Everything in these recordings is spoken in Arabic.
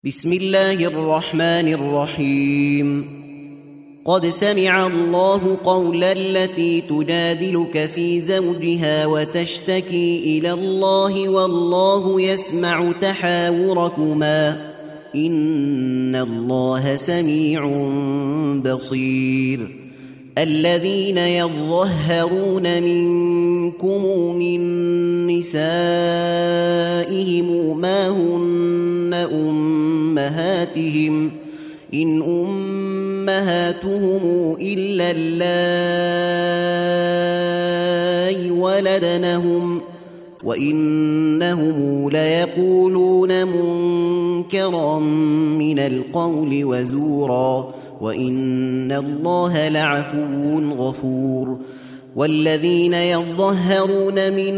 بسم الله الرحمن الرحيم قد سمع الله قول التي تجادلك في زوجها وتشتكي إلى الله والله يسمع تحاوركما إن الله سميع بصير الذين يظهرون منكم من نسائهم ما هن أمهاتهم إن أمهاتهم إلا اللائي ولدنهم وإنهم ليقولون منكرا من القول وزورا وإن الله لعفو غفور والذين يظهرون من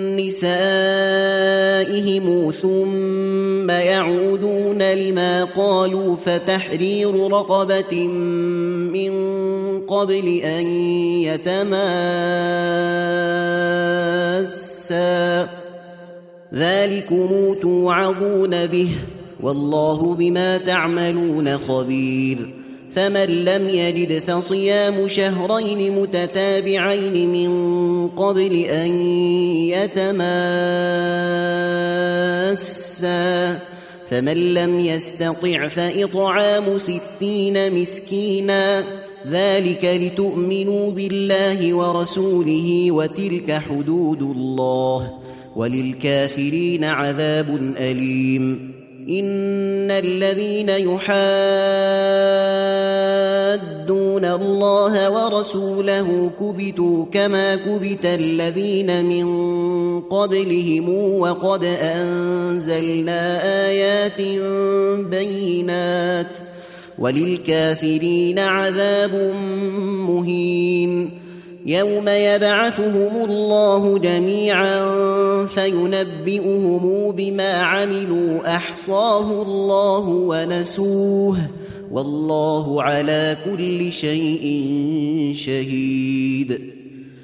نسائهم ثم يعودون لما قالوا فتحرير رقبة من قبل أن يتماسا ذلكم توعظون به والله بما تعملون خبير فمن لم يجد فصيام شهرين متتابعين من قبل أن يتماسا فمن لم يستطع فإطعام 60 مسكينا ذلك لتؤمنوا بالله ورسوله وتلك حدود الله وللكافرين عذاب أليم إن الذين يحادون الله ورسوله كبتوا كما كبت الذين من قبلهم وقد أنزلنا آيات بينات وللكافرين عذاب مهين يوم يبعثهم الله جميعا فينبئهم بما عملوا أحصاه الله ونسوه والله على كل شيء شهيد